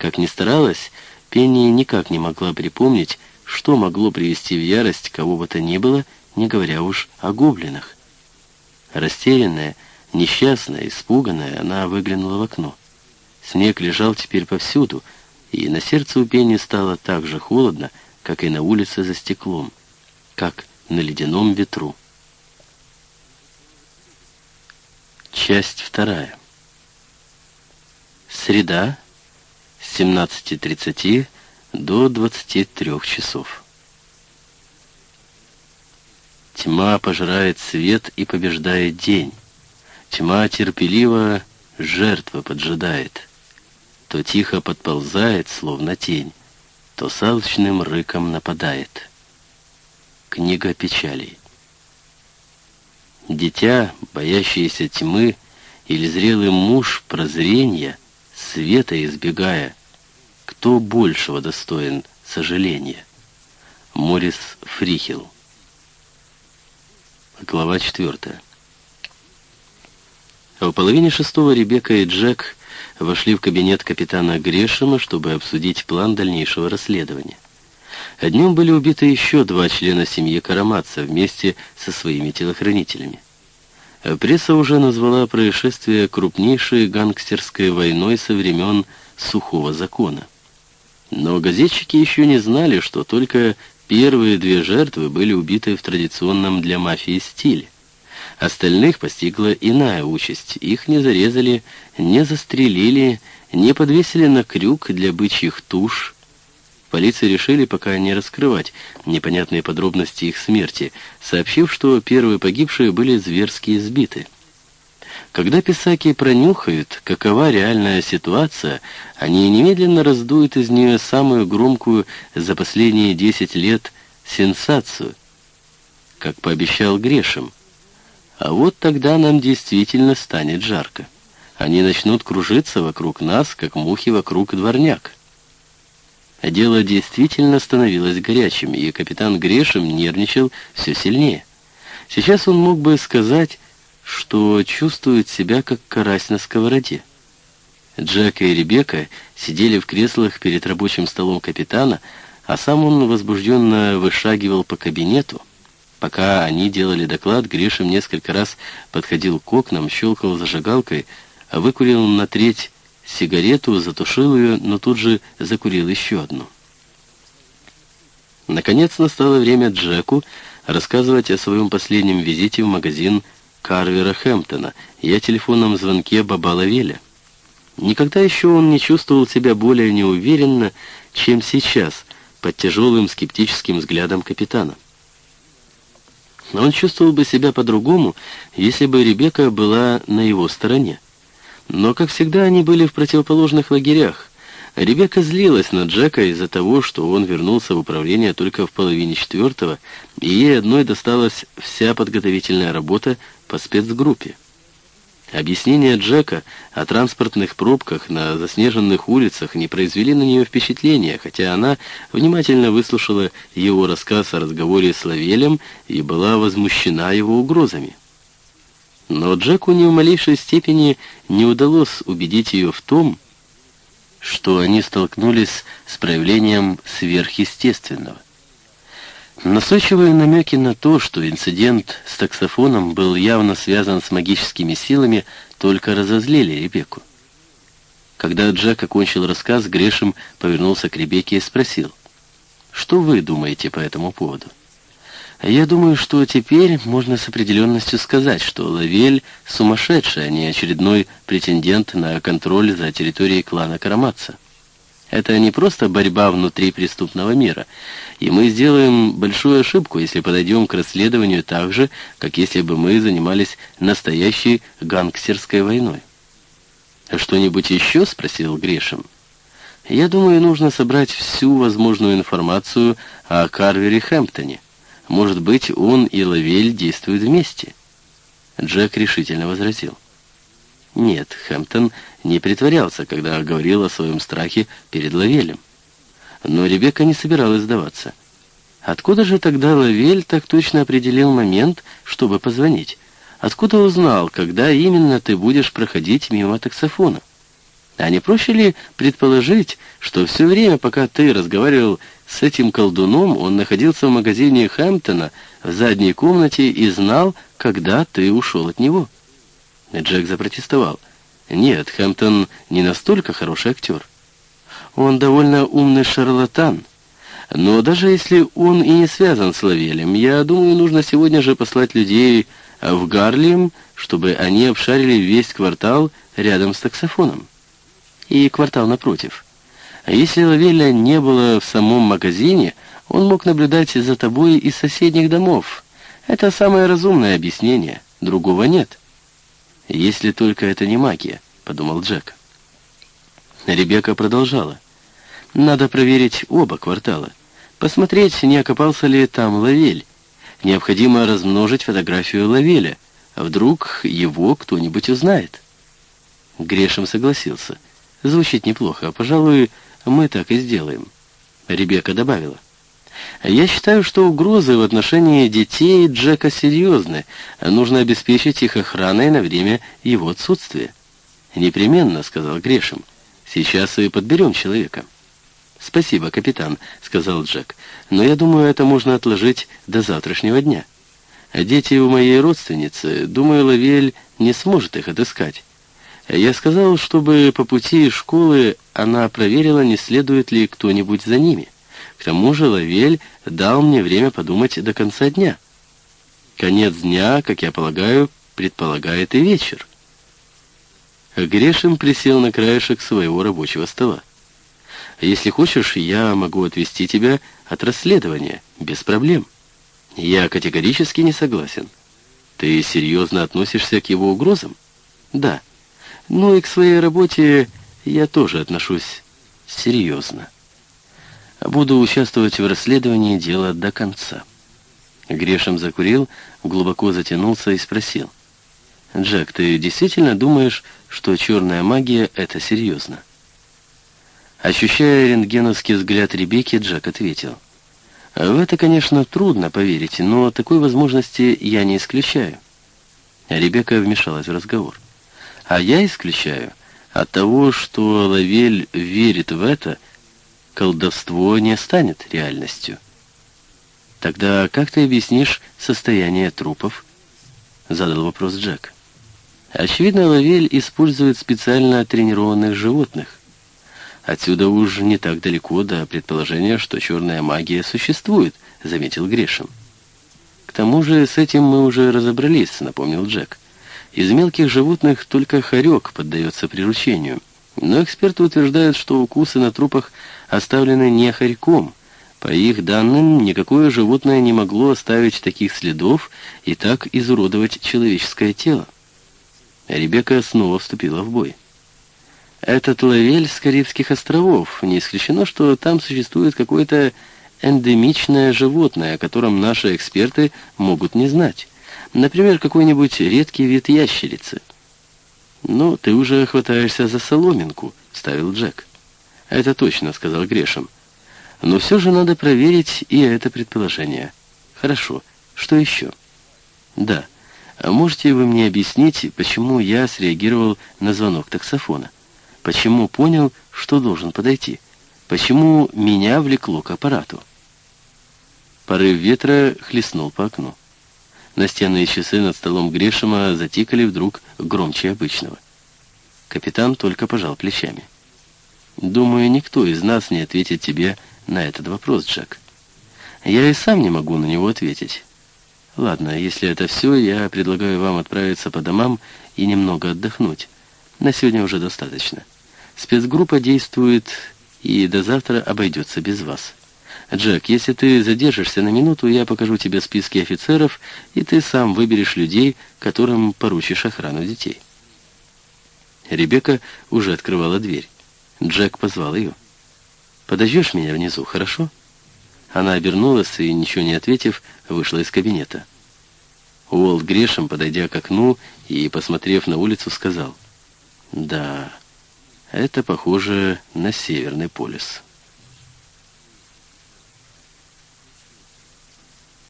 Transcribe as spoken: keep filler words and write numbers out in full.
Как ни старалась, Пенни никак не могла припомнить, что могло привести в ярость кого бы то ни было, не говоря уж о гоблинах. Растерянная, несчастная, испуганная, она выглянула в окно. Снег лежал теперь повсюду, и на сердце у Пенни стало так же холодно, как и на улице за стеклом, как на ледяном ветру. Часть вторая. Среда, с семнадцати тридцати до двадцати трёх часов. Тьма пожирает свет и побеждает день. Тьма терпеливо жертвы поджидает. То тихо подползает, словно тень, то с алчным рыком нападает. Книга печалей. Дитя, боящееся тьмы, или зрелый муж прозрения, света избегая, кто большего достоин сожаления? Морис Фрихел. Глава четвертая. В половине шестого Ребекка и Джек вошли в кабинет капитана Грэшема, чтобы обсудить план дальнейшего расследования. А днем были убиты еще два члена семьи Караматца вместе со своими телохранителями. Пресса уже назвала происшествие крупнейшей гангстерской войной со времен Сухого закона. Но газетчики еще не знали, что только первые две жертвы были убиты в традиционном для мафии стиле. Остальных постигла иная участь. Их не зарезали, не застрелили, не подвесили на крюк для бычьих туш. Полиция решили пока не раскрывать непонятные подробности их смерти, сообщив, что первые погибшие были зверски избиты. Когда писаки пронюхают, какова реальная ситуация, они немедленно раздуют из нее самую громкую за последние десять лет сенсацию, как пообещал Грэшем. А вот тогда нам действительно станет жарко. Они начнут кружиться вокруг нас, как мухи вокруг дворняк. Дело действительно становилось горячим, и капитан Грэшем нервничал все сильнее. Сейчас он мог бы сказать, что чувствует себя как карась на сковороде. Джек и Ребекка сидели в креслах перед рабочим столом капитана, а сам он возбужденно вышагивал по кабинету. Пока они делали доклад, Грэшем несколько раз подходил к окнам, щелкал зажигалкой, а выкурил на треть сигарету, затушил ее, но тут же закурил еще одну. Наконец настало время Джеку рассказывать о своем последнем визите в магазин Карвера Хэмптона и о телефонном звонке Баба Лавеля. Никогда еще он не чувствовал себя более неуверенно, чем сейчас, под тяжелым скептическим взглядом капитана. Но он чувствовал бы себя по-другому, если бы Ребекка была на его стороне. Но, как всегда, они были в противоположных лагерях. Ребекка злилась на Джека из-за того, что он вернулся в управление только в половине четвертого, и ей одной досталась вся подготовительная работа по спецгруппе. Объяснения Джека о транспортных пробках на заснеженных улицах не произвели на нее впечатления, хотя она внимательно выслушала его рассказ о разговоре с Лавелем и была возмущена его угрозами. Но Джеку ни в малейшей степени не удалось убедить ее в том, что они столкнулись с проявлением сверхъестественного. Настойчивые намеки на то, что инцидент с таксофоном был явно связан с магическими силами, только разозлили Ребекку. Когда Джек окончил рассказ, Грэшем повернулся к Ребекке и спросил: «Что вы думаете по этому поводу?» «Я думаю, что теперь можно с определенностью сказать, что Лавель сумасшедший, а не очередной претендент на контроль за территорией клана Караматца. Это не просто борьба внутри преступного мира, и мы сделаем большую ошибку, если подойдем к расследованию так же, как если бы мы занимались настоящей гангстерской войной». «А что-нибудь еще?» — спросил Грэшем. «Я думаю, нужно собрать всю возможную информацию о Карвере Хэмптоне. Может быть, он и Лавель действуют вместе?» Джек решительно возразил. Нет, Хэмптон не притворялся, когда говорил о своем страхе перед Лавелем. Но Ребекка не собиралась сдаваться. Откуда же тогда Лавель так точно определил момент, чтобы позвонить? Откуда узнал, когда именно ты будешь проходить мимо таксофона? А не проще ли предположить, что все время, пока ты разговаривал с этим колдуном, он находился в магазине Хэмптона в задней комнате и знал, когда ты ушел от него? Джек запротестовал. Нет, Хэмптон не настолько хороший актер. Он довольно умный шарлатан. Но даже если он и не связан с Лавелем, я думаю, нужно сегодня же послать людей в Гарлем, чтобы они обшарили весь квартал рядом с таксофоном. И квартал напротив. Если Лавеля не было в самом магазине, он мог наблюдать за тобой из соседних домов. Это самое разумное объяснение. Другого нет. «Если только это не магия», — подумал Джек. Ребекка продолжала. «Надо проверить оба квартала. Посмотреть, не окопался ли там Лавель. Необходимо размножить фотографию Лавеля. А вдруг его кто-нибудь узнает?» Грешем согласился. «Звучит неплохо. Пожалуй, мы так и сделаем». Ребекка добавила. «Я считаю, что угрозы в отношении детей Джека серьезны. Нужно обеспечить их охраной на время его отсутствия». «Непременно», — сказал Грешем. «Сейчас и подберем человека». «Спасибо, капитан», — сказал Джек. «Но я думаю, это можно отложить до завтрашнего дня. Дети у моей родственницы. Думаю, Лавель не сможет их отыскать. Я сказал, чтобы по пути из школы она проверила, не следует ли кто-нибудь за ними. К тому же Лавель дал мне время подумать до конца дня. Конец дня, как я полагаю, предполагает и вечер». Грешем присел на краешек своего рабочего стола. «Если хочешь, я могу отвести тебя от расследования, без проблем». «Я категорически не согласен». «Ты серьезно относишься к его угрозам?» «Да. Ну и к своей работе я тоже отношусь серьезно. Буду участвовать в расследовании дела до конца». Грешем закурил, глубоко затянулся и спросил. «Джек, ты действительно думаешь, что черная магия — это серьезно?» Ощущая рентгеновский взгляд Ребекки, Джек ответил. «В это, конечно, трудно поверить, но такой возможности я не исключаю». Ребекка вмешалась в разговор. «А я исключаю. От того, что Лавель верит в это, колдовство не станет реальностью». «Тогда как ты объяснишь состояние трупов?» — задал вопрос Джек. «Очевидно, Лавель использует специально тренированных животных. Отсюда уж не так далеко до предположения, что черная магия существует», — заметил Грешем. «К тому же с этим мы уже разобрались», — напомнил Джек. «Из мелких животных только хорек поддается приручению. Но эксперты утверждают, что укусы на трупах оставлены не хорьком. По их данным, никакое животное не могло оставить таких следов и так изуродовать человеческое тело». Ребекка снова вступила в бой. «Этот Лавель с Карибских островов. Не исключено, что там существует какое-то эндемичное животное, о котором наши эксперты могут не знать. Например, какой-нибудь редкий вид ящерицы». «Ну, ты уже хватаешься за соломинку», — вставил Джек. «Это точно», — сказал Грешем. «Но все же надо проверить и это предположение». «Хорошо. Что еще?» «Да. А можете вы мне объяснить, почему я среагировал на звонок таксофона? Почему понял, что должен подойти? Почему меня влекло к аппарату?» Порыв ветра хлестнул по окну. Настенные часы над столом Грешема затикали вдруг громче обычного. Капитан только пожал плечами. «Думаю, никто из нас не ответит тебе на этот вопрос, Джек. Я и сам не могу на него ответить. Ладно, если это все, я предлагаю вам отправиться по домам и немного отдохнуть. На сегодня уже достаточно. Спецгруппа действует, и до завтра обойдется без вас. Джек, если ты задержишься на минуту, я покажу тебе списки офицеров, и ты сам выберешь людей, которым поручишь охрану детей». Ребекка уже открывала дверь. Джек позвал ее. «Подождешь меня внизу, хорошо?» Она обернулась и, ничего не ответив, вышла из кабинета. Уолт Грешем, подойдя к окну и, посмотрев на улицу, сказал: «Да, это похоже на Северный полюс».